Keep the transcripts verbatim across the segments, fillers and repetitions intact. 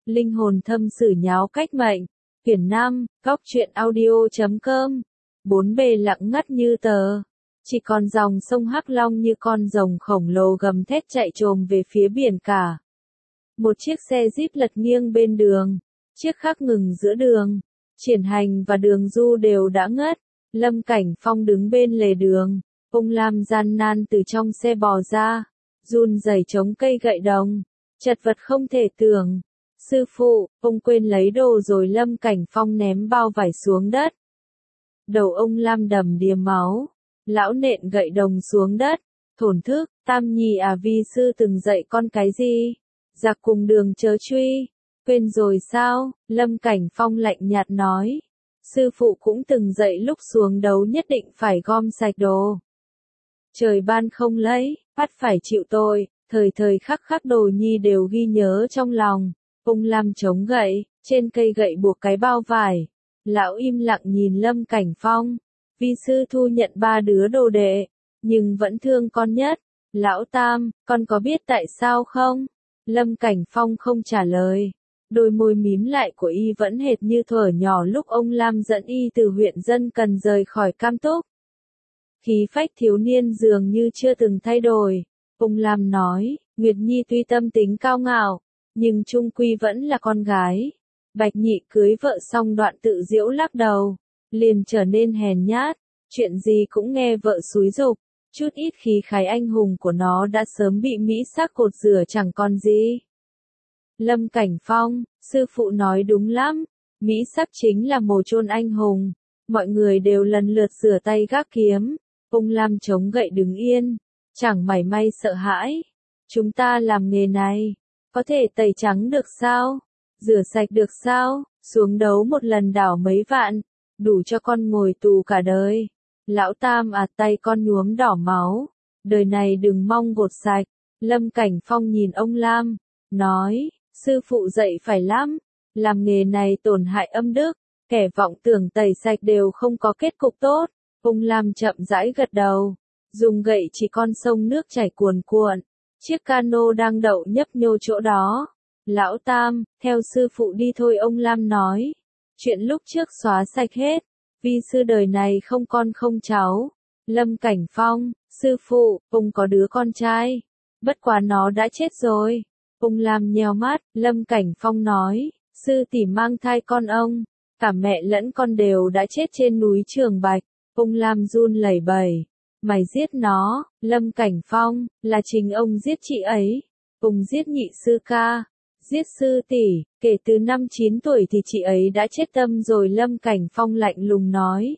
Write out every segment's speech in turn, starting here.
Linh hồn thâm sử nháo cách mệnh. Quyển năm, góc truyện audio chấm com. Bốn bề lặng ngắt như tờ. Chỉ còn dòng sông Hắc Long như con rồng khổng lồ gầm thét chạy trồm về phía biển cả. Một chiếc xe Jeep lật nghiêng bên đường. Chiếc khác ngừng giữa đường. Triển Hành và Đường Du đều đã ngất. Lâm Cảnh Phong đứng bên lề đường. Ông Lam gian nan từ trong xe bò ra. Run rẩy chống cây gậy đồng. Chật vật không thể tưởng. Sư phụ, ông quên lấy đồ rồi. Lâm Cảnh Phong ném bao vải xuống đất. Đầu ông Lam đầm đìa máu. Lão nện gậy đồng xuống đất. Thổn thức, Tam Nhi à, vi sư từng dạy con cái gì? Giặc cùng đường chớ truy. Quên rồi sao? Lâm Cảnh Phong lạnh nhạt nói. Sư phụ cũng từng dạy lúc xuống đấu nhất định phải gom sạch đồ. Trời ban không lấy, bắt phải chịu tội, thời thời khắc khắc Đồ Nhi đều ghi nhớ trong lòng. Ông Lam chống gậy, trên cây gậy buộc cái bao vải. Lão im lặng nhìn Lâm Cảnh Phong. Vi sư thu nhận ba đứa đồ đệ, nhưng vẫn thương con nhất. Lão Tam, con có biết tại sao không? Lâm Cảnh Phong không trả lời. Đôi môi mím lại của y vẫn hệt như thuở nhỏ lúc ông Lam dẫn y từ huyện Dân Cần rời khỏi Cam Túc. Khí phách thiếu niên dường như chưa từng thay đổi. Ông Lam nói, Nguyệt Nhi tuy tâm tính cao ngạo, nhưng chung quy vẫn là con gái. Bạch Nhị cưới vợ xong đoạn tự giễu lắc đầu, liền trở nên hèn nhát, chuyện gì cũng nghe vợ xúi giục, chút ít khí khái anh hùng của nó đã sớm bị mỹ sắc cột rửa chẳng còn gì. Lâm Cảnh Phong, sư phụ nói đúng lắm, mỹ sắc chính là mồ chôn anh hùng, mọi người đều lần lượt rửa tay gác kiếm, ông Lam chống gậy đứng yên, chẳng mảy may sợ hãi. Chúng ta làm nghề này, có thể tẩy trắng được sao? Rửa sạch được sao? Xuống đấu một lần đảo mấy vạn, đủ cho con ngồi tù cả đời. Lão Tam à, tay con nhuốm đỏ máu, đời này đừng mong gột sạch. Lâm Cảnh Phong nhìn ông Lam, nói, sư phụ dạy phải lắm, làm nghề này tổn hại âm đức, kẻ vọng tưởng tẩy sạch đều không có kết cục tốt. Ông Lam chậm rãi gật đầu, dùng gậy chỉ con sông nước chảy cuồn cuộn, chiếc cano đang đậu nhấp nhô chỗ đó. Lão Tam, theo sư phụ đi thôi, ông Lam nói. Chuyện lúc trước xóa sạch hết. Vi sư đời này không con không cháu. Lâm Cảnh Phong, sư phụ, ông có đứa con trai. Bất quá nó đã chết rồi. Ông Lam nheo mắt, Lâm Cảnh Phong nói, sư tỷ mang thai con ông. Cả mẹ lẫn con đều đã chết trên núi Trường Bạch. Ông Lam run lẩy bẩy. Mày giết nó, Lâm Cảnh Phong, là chính ông giết chị ấy. Ông giết nhị sư ca. Giết sư tỷ, kể từ năm chín tuổi thì chị ấy đã chết tâm rồi. Lâm Cảnh Phong lạnh lùng nói.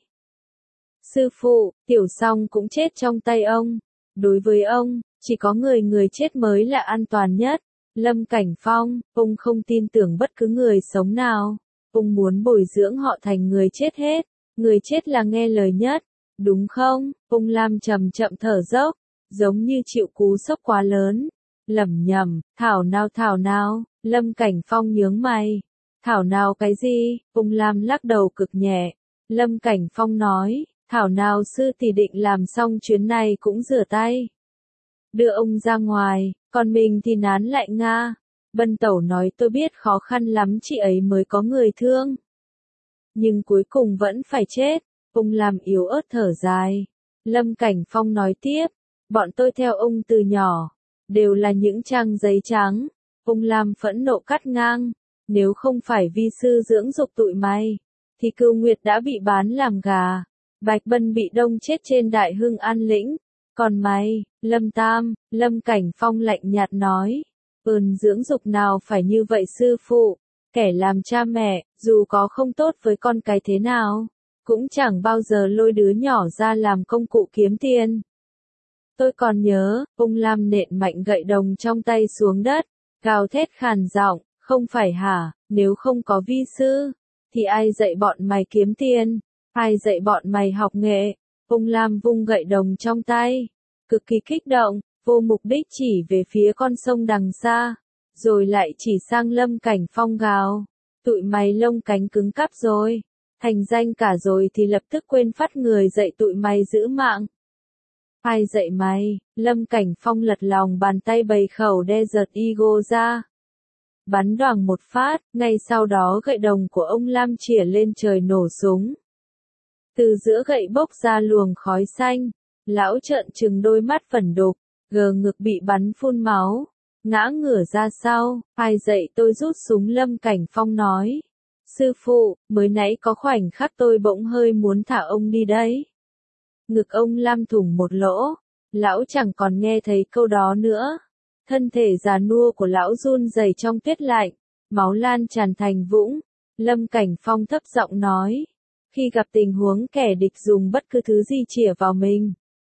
Sư phụ, Tiểu Song cũng chết trong tay ông. Đối với ông, chỉ có người người chết mới là an toàn nhất. Lâm Cảnh Phong, ông không tin tưởng bất cứ người sống nào. Ông muốn bồi dưỡng họ thành người chết hết. Người chết là nghe lời nhất, đúng không? Ông Lam chậm chậm thở dốc, giống như chịu cú sốc quá lớn. Lẩm nhẩm, thảo nào thảo nào. Lâm Cảnh Phong nhướng mày. Thảo nào cái gì? Ông Lam lắc đầu cực nhẹ. Lâm Cảnh Phong nói, thảo nào sư tỷ định làm xong chuyến này cũng rửa tay. Đưa ông ra ngoài, còn mình thì nán lại Nga. Bân Tẩu nói tôi biết khó khăn lắm chị ấy mới có người thương. Nhưng cuối cùng vẫn phải chết. Ông Lam yếu ớt thở dài. Lâm Cảnh Phong nói tiếp, bọn tôi theo ông từ nhỏ, đều là những trang giấy trắng. Ông Lam phẫn nộ cắt ngang, nếu không phải vi sư dưỡng dục tụi mày, thì Cưu Nguyệt đã bị bán làm gà, Bạch Bân bị đông chết trên Đại Hưng An Lĩnh, còn mày, Lâm Tam, Lâm Cảnh Phong lạnh nhạt nói, ơn dưỡng dục nào phải như vậy sư phụ, kẻ làm cha mẹ, dù có không tốt với con cái thế nào, cũng chẳng bao giờ lôi đứa nhỏ ra làm công cụ kiếm tiền. Tôi còn nhớ, ông Lam nện mạnh gậy đồng trong tay xuống đất, gào thét khàn giọng, không phải hả, nếu không có vi sư, thì ai dạy bọn mày kiếm tiền, ai dạy bọn mày học nghệ. Ông Lam vung gậy đồng trong tay, cực kỳ kích động, vô mục đích chỉ về phía con sông đằng xa, rồi lại chỉ sang Lâm Cảnh Phong gào, tụi mày lông cánh cứng cắp rồi, thành danh cả rồi thì lập tức quên phát người dạy tụi mày giữ mạng. Ai dạy mày? Lâm Cảnh Phong lật lòng bàn tay bày khẩu Desert Eagle ra. bắn đoàng một phát, ngay sau đó gậy đồng của ông Lam chĩa lên trời nổ súng. Từ giữa gậy bốc ra luồng khói xanh, lão trợn trừng đôi mắt phẩn đục, gờ ngực bị bắn phun máu, ngã ngửa ra sau, ai dậy tôi rút súng. Lâm Cảnh Phong nói. Sư phụ, mới nãy có khoảnh khắc tôi bỗng hơi muốn thả ông đi đấy. Ngực ông Lam thủng một lỗ, lão chẳng còn nghe thấy câu đó nữa. Thân thể già nua của lão run rẩy trong tuyết lạnh, máu lan tràn thành vũng. Lâm Cảnh Phong thấp giọng nói, khi gặp tình huống kẻ địch dùng bất cứ thứ gì chĩa vào mình,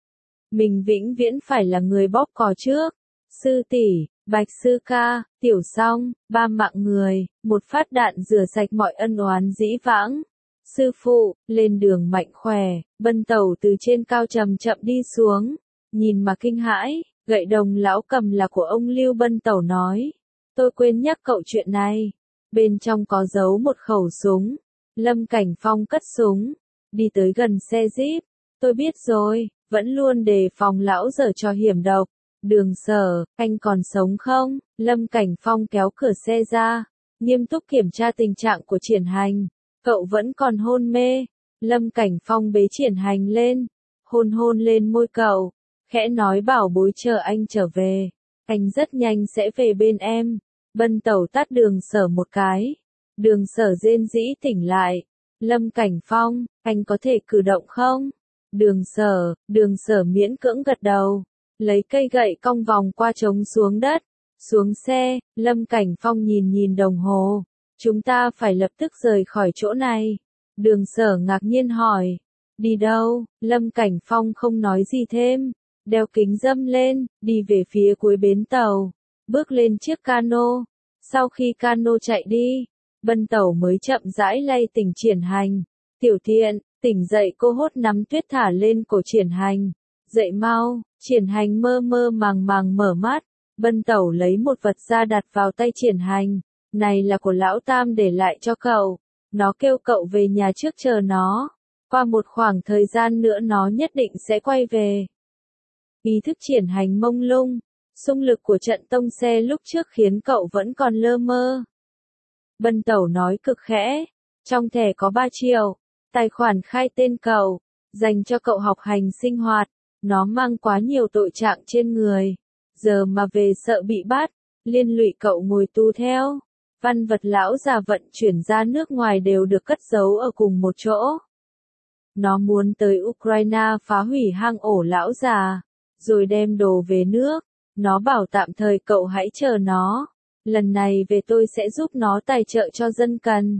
mình vĩnh viễn phải là người bóp cò trước. Sư tỷ, Bạch sư ca, Tiểu Song, ba mạng người, một phát đạn rửa sạch mọi ân oán dĩ vãng. Sư phụ, lên đường mạnh khỏe. Bân Tẩu từ trên cao chậm chậm đi xuống, nhìn mà kinh hãi. Gậy đồng lão cầm là của ông Lưu. Bân Tẩu nói, tôi quên nhắc cậu chuyện này, bên trong có giấu một khẩu súng. Lâm Cảnh Phong cất súng, đi tới gần xe Jeep. Tôi biết rồi, vẫn luôn đề phòng lão giở trò hiểm độc. Đường Sở, anh còn sống không? Lâm Cảnh Phong kéo cửa xe ra, nghiêm túc kiểm tra tình trạng của Triển Hành. Cậu vẫn còn hôn mê. Lâm Cảnh Phong bế Triển Hành lên, hôn hôn lên môi cậu, khẽ nói bảo bối chờ anh trở về. Anh rất nhanh sẽ về bên em. Bân Tẩu tát Đường Sở một cái. Đường Sở rên rỉ tỉnh lại. Lâm Cảnh Phong, anh có thể cử động không? Đường Sở, Đường Sở miễn cưỡng gật đầu, lấy cây gậy cong vòng qua trống xuống đất. Xuống xe, Lâm Cảnh Phong nhìn nhìn đồng hồ. Chúng ta phải lập tức rời khỏi chỗ này. Đường Sở ngạc nhiên hỏi. Đi đâu? Lâm Cảnh Phong không nói gì thêm. Đeo kính râm lên, đi về phía cuối bến tàu. Bước lên chiếc cano. Sau khi cano chạy đi, Bân Tẩu mới chậm rãi lay tỉnh Triển Hành. Tiểu Thiện, tỉnh dậy. Cô hốt nắm tuyết thả lên cổ Triển Hành. Dậy mau. Triển Hành mơ mơ màng màng mở mắt. Bân Tẩu lấy một vật ra đặt vào tay Triển Hành. Này là của Lão Tam để lại cho cậu. Nó kêu cậu về nhà trước chờ nó. Qua một khoảng thời gian nữa nó nhất định sẽ quay về. Ý thức Triển Hành mông lung. Xung lực của trận tông xe lúc trước khiến cậu vẫn còn lơ mơ. Bân Tẩu nói cực khẽ. Trong thẻ có ba triệu. Tài khoản khai tên cậu. Dành cho cậu học hành sinh hoạt. Nó mang quá nhiều tội trạng trên người. Giờ mà về sợ bị bắt. Liên lụy cậu ngồi tù theo. Văn vật lão già vận chuyển ra nước ngoài đều được cất giấu ở cùng một chỗ. Nó muốn tới Ukraine phá hủy hang ổ lão già, rồi đem đồ về nước. Nó bảo tạm thời cậu hãy chờ nó. Lần này về tôi sẽ giúp nó tài trợ cho dân cần.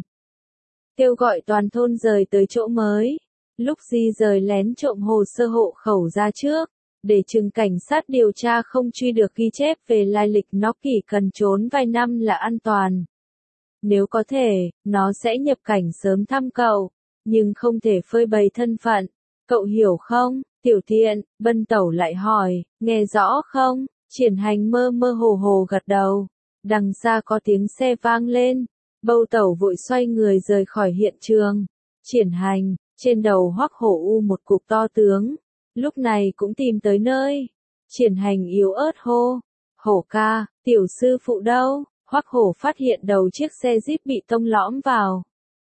Kêu gọi toàn thôn rời tới chỗ mới. Lúc di rời lén trộm hồ sơ hộ khẩu ra trước. Để chừng cảnh sát điều tra không truy được ghi chép về lai lịch nó chỉ cần trốn vài năm là an toàn. Nếu có thể, nó sẽ nhập cảnh sớm thăm cậu, nhưng không thể phơi bày thân phận. Cậu hiểu không? Tiểu Thiện, Bân Tẩu lại hỏi, nghe rõ không? Triển Hành mơ mơ hồ hồ gật đầu. Đằng xa có tiếng xe vang lên. Bâu Tẩu vội xoay người rời khỏi hiện trường. Triển Hành, trên đầu Hoắc Hổ u một cục to tướng. Lúc này cũng tìm tới nơi. Triển Hành yếu ớt hô. Hổ ca, tiểu sư phụ đâu? Hoắc Hổ phát hiện đầu chiếc xe Jeep bị tông lõm vào.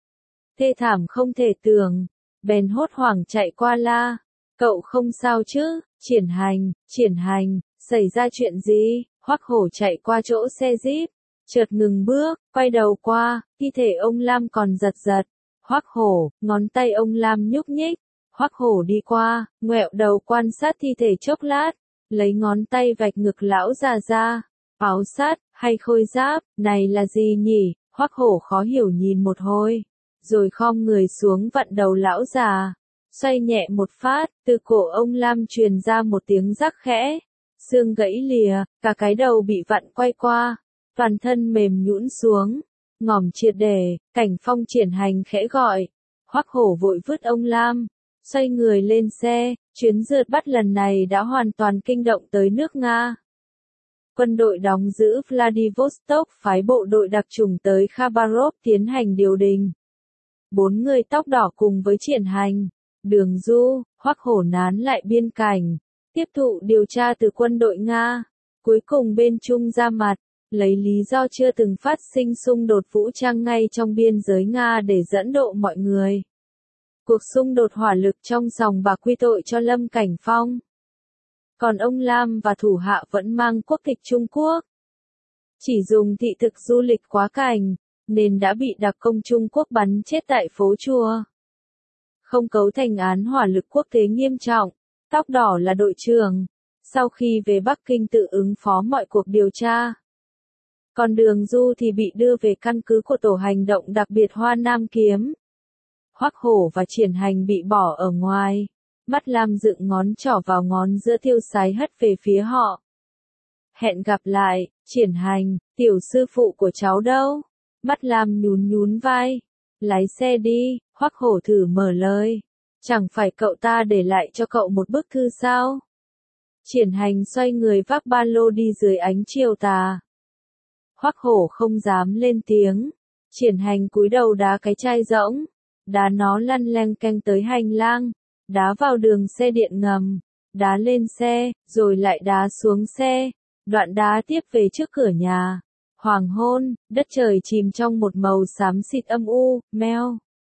Thê thảm không thể tưởng. Bèn hốt hoảng chạy qua la. Cậu không sao chứ? Triển Hành, Triển Hành, xảy ra chuyện gì? Hoắc Hổ chạy qua chỗ xe Jeep. Chợt ngừng bước, quay đầu qua, thi thể ông Lam còn giật giật. Hoắc Hổ, ngón tay ông Lam nhúc nhích. Hoắc Hổ đi qua, ngoẹo đầu quan sát thi thể chốc lát, lấy ngón tay vạch ngực lão già ra. Áo sắt, hay khôi giáp, này là gì nhỉ? Hoắc Hổ khó hiểu nhìn một hồi, rồi khom người xuống vặn đầu lão già. Xoay nhẹ một phát, từ cổ ông Lam truyền ra một tiếng rắc khẽ. Xương gãy lìa, cả cái đầu bị vặn quay qua, toàn thân mềm nhũn xuống, ngòm triệt để. Cảnh Phong Triển Hành khẽ gọi. Hoắc Hổ vội vứt ông Lam, xoay người lên xe. Chuyến rượt bắt lần này đã hoàn toàn kinh động tới nước Nga. Quân đội đóng giữ Vladivostok phái bộ đội đặc chủng tới Khabarov tiến hành điều đình. Bốn người tóc đỏ cùng với Triển Hành, Đường Du, Hoắc Hổ nán lại biên cảnh, tiếp thụ điều tra từ quân đội Nga. Cuối cùng bên Trung ra mặt, lấy lý do chưa từng phát sinh xung đột vũ trang ngay trong biên giới Nga để dẫn độ mọi người. Cuộc xung đột hỏa lực trong sòng bạc quy tội cho Lâm Cảnh Phong. Còn ông Lam và thủ hạ vẫn mang quốc tịch Trung Quốc. Chỉ dùng thị thực du lịch quá cảnh, nên đã bị đặc công Trung Quốc bắn chết tại phố chùa. Không cấu thành án hỏa lực quốc tế nghiêm trọng, Tóc Đỏ là đội trưởng, sau khi về Bắc Kinh tự ứng phó mọi cuộc điều tra. Còn Đường Du thì bị đưa về căn cứ của tổ hành động đặc biệt Hoa Nam Kiếm. Hoắc Hổ và Triển Hành bị bỏ ở ngoài. Mắt Lam dựng ngón trỏ vào ngón giữa tiêu sái hất về phía họ. Hẹn gặp lại, Triển Hành, tiểu sư phụ của cháu đâu? Mắt Lam nhún nhún vai. Lái xe đi, Hoắc Hổ thử mở lời. Chẳng phải cậu ta để lại cho cậu một bức thư sao? Triển Hành xoay người vác ba lô đi dưới ánh chiều tà. Hoắc Hổ không dám lên tiếng. Triển Hành cúi đầu đá cái chai rỗng. Đá nó lăn leng keng tới hành lang. Đá vào đường xe điện ngầm. Đá lên xe, rồi lại đá xuống xe. Đoạn đá tiếp về trước cửa nhà. Hoàng hôn, đất trời chìm trong một màu xám xịt âm u, meo.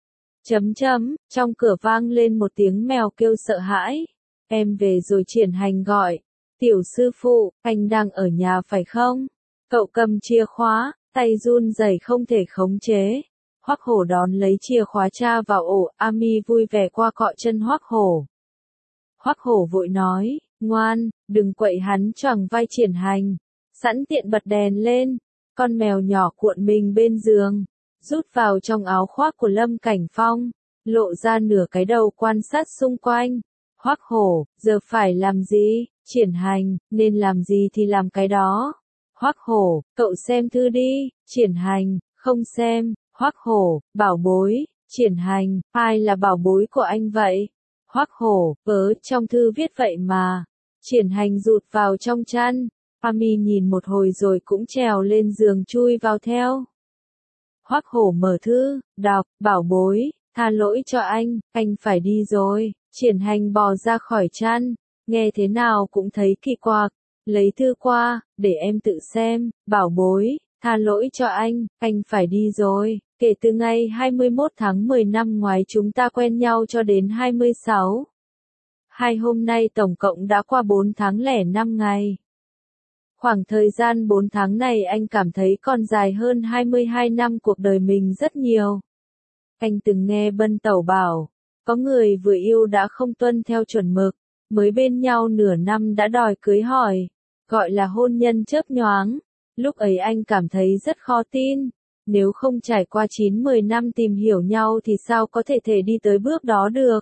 Chấm chấm, trong cửa vang lên một tiếng mèo kêu sợ hãi. Em về rồi. Triển Hành gọi. Tiểu sư phụ, anh đang ở nhà phải không? Cậu cầm chìa khóa, tay run rẩy không thể khống chế. Hoắc Hổ đón lấy chìa khóa tra vào ổ, Ami vui vẻ qua cọ chân Hoắc Hổ. Hoắc Hổ vội nói, ngoan, đừng quậy hắn choàng vai Triển Hành. Sẵn tiện bật đèn lên, con mèo nhỏ cuộn mình bên giường, rút vào trong áo khoác của Lâm Cảnh Phong, lộ ra nửa cái đầu quan sát xung quanh. Hoắc Hổ, giờ phải làm gì? Triển Hành, nên làm gì thì làm cái đó. Hoắc Hổ, cậu xem thư đi. Triển Hành, không xem. Hoắc Hổ, bảo bối. Triển Hành, ai là bảo bối của anh vậy? Hoắc Hổ, vớ, trong thư viết vậy mà. Triển Hành rụt vào trong chăn. Ami nhìn một hồi rồi cũng trèo lên giường chui vào theo. Hoắc Hổ mở thư, đọc, bảo bối, tha lỗi cho anh, anh phải đi rồi. Triển Hành bò ra khỏi chăn, nghe thế nào cũng thấy kỳ quặc. Lấy thư qua, để em tự xem, bảo bối, tha lỗi cho anh, anh phải đi rồi. Kể từ ngày hai mươi mốt tháng mười năm ngoái chúng ta quen nhau cho đến hai mươi sáu. Hai hôm nay tổng cộng đã qua bốn tháng lẻ năm ngày. Khoảng thời gian bốn tháng này anh cảm thấy còn dài hơn hai mươi hai năm cuộc đời mình rất nhiều. Anh từng nghe Bân Tẩu bảo, có người vừa yêu đã không tuân theo chuẩn mực, mới bên nhau nửa năm đã đòi cưới hỏi, gọi là hôn nhân chớp nhoáng. Lúc ấy anh cảm thấy rất khó tin, nếu không trải qua chín mười năm tìm hiểu nhau thì sao có thể thể đi tới bước đó được.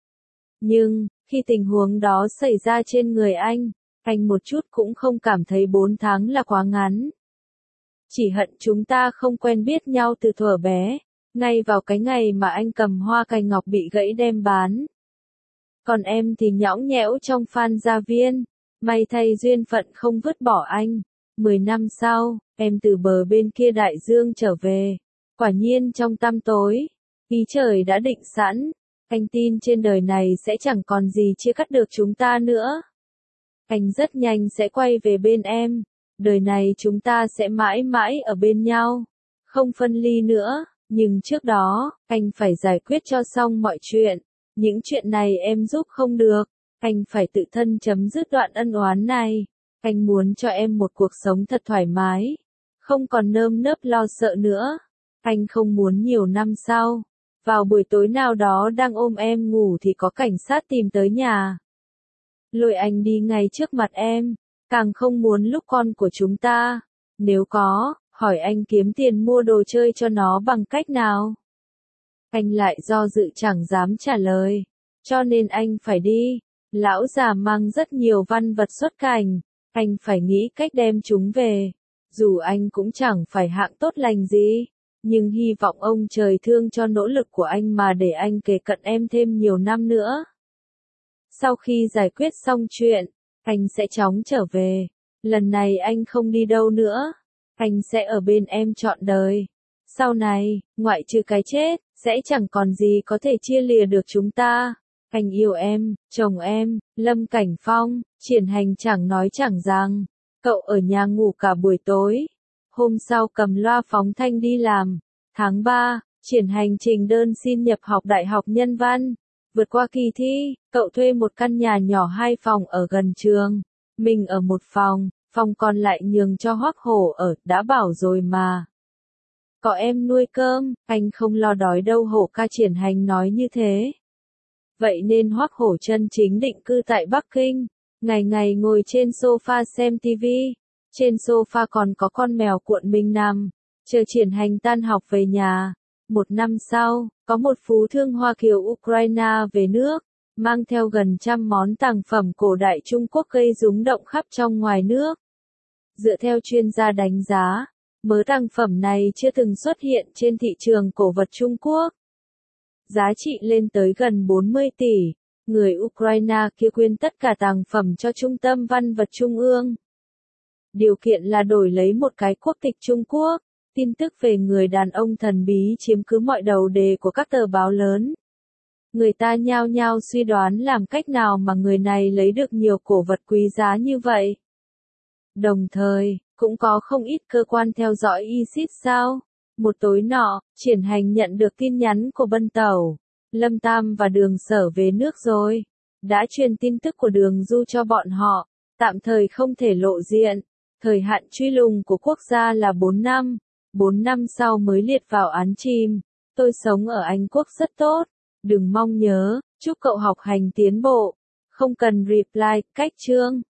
Nhưng, khi tình huống đó xảy ra trên người anh, anh một chút cũng không cảm thấy bốn tháng là quá ngắn. Chỉ hận chúng ta không quen biết nhau từ thuở bé, ngay vào cái ngày mà anh cầm hoa cài ngọc bị gãy đem bán. Còn em thì nhõng nhẽo trong Phan Gia Viên, may thay duyên phận không vứt bỏ anh. Mười năm sau, em từ bờ bên kia đại dương trở về. Quả nhiên trong tăm tối, ý trời đã định sẵn. Anh tin trên đời này sẽ chẳng còn gì chia cắt được chúng ta nữa. Anh rất nhanh sẽ quay về bên em. Đời này chúng ta sẽ mãi mãi ở bên nhau, không phân ly nữa. Nhưng trước đó, anh phải giải quyết cho xong mọi chuyện. Những chuyện này em giúp không được. Anh phải tự thân chấm dứt đoạn ân oán này. Anh muốn cho em một cuộc sống thật thoải mái, không còn nơm nớp lo sợ nữa. Anh không muốn nhiều năm sau, vào buổi tối nào đó đang ôm em ngủ thì có cảnh sát tìm tới nhà, lôi anh đi ngay trước mặt em. Càng không muốn lúc con của chúng ta, nếu có, hỏi anh kiếm tiền mua đồ chơi cho nó bằng cách nào. Anh lại do dự chẳng dám trả lời, cho nên anh phải đi. Lão già mang rất nhiều văn vật xuất cảnh, anh phải nghĩ cách đem chúng về. Dù anh cũng chẳng phải hạng tốt lành gì, nhưng hy vọng ông trời thương cho nỗ lực của anh mà để anh kề cận em thêm nhiều năm nữa. Sau khi giải quyết xong chuyện, anh sẽ chóng trở về. Lần này anh không đi đâu nữa. Anh sẽ ở bên em trọn đời. Sau này, ngoại trừ cái chết, sẽ chẳng còn gì có thể chia lìa được chúng ta. Anh yêu em, chồng em, Lâm Cảnh Phong. Triển Hành chẳng nói chẳng rằng. Cậu ở nhà ngủ cả buổi tối. Hôm sau cầm loa phóng thanh đi làm. Tháng ba, triển hành trình đơn xin nhập học Đại học Nhân văn. Vượt qua kỳ thi, cậu thuê một căn nhà nhỏ hai phòng ở gần trường. Mình ở một phòng, phòng còn lại nhường cho Hoắc Hổ ở, đã bảo rồi mà. Có em nuôi cơm, anh không lo đói đâu, Hổ ca, triển hành nói như thế. Vậy nên Hoắc Hổ chân chính định cư tại Bắc Kinh, ngày ngày ngồi trên sofa xem tivi. Trên sofa còn có con mèo cuộn mình nằm, chờ triển hành tan học về nhà. Một năm sau, có một phú thương Hoa kiều Ukraine về nước, mang theo gần trăm món tàng phẩm cổ đại Trung Quốc gây rúng động khắp trong ngoài nước. Dựa theo chuyên gia đánh giá, mớ tàng phẩm này chưa từng xuất hiện trên thị trường cổ vật Trung Quốc. Giá trị lên tới gần bốn mươi tỷ, người Ukraine kia quyên tất cả tàng phẩm cho Trung tâm Văn vật Trung ương. Điều kiện là đổi lấy một cái quốc tịch Trung Quốc. Tin tức về người đàn ông thần bí chiếm cứ mọi đầu đề của các tờ báo lớn. Người ta nhao nhao suy đoán làm cách nào mà người này lấy được nhiều cổ vật quý giá như vậy. Đồng thời, cũng có không ít cơ quan theo dõi ISIS sao. Một tối nọ, triển hành nhận được tin nhắn của Bân Tẩu. Lâm Tam và Đường Sở về nước rồi. Đã truyền tin tức của Đường Du cho bọn họ. Tạm thời không thể lộ diện. Thời hạn truy lùng của quốc gia là bốn năm. bốn năm sau mới liệt vào án chìm. Tôi sống ở Anh Quốc rất tốt. Đừng mong nhớ, chúc cậu học hành tiến bộ. Không cần reply, cách chương.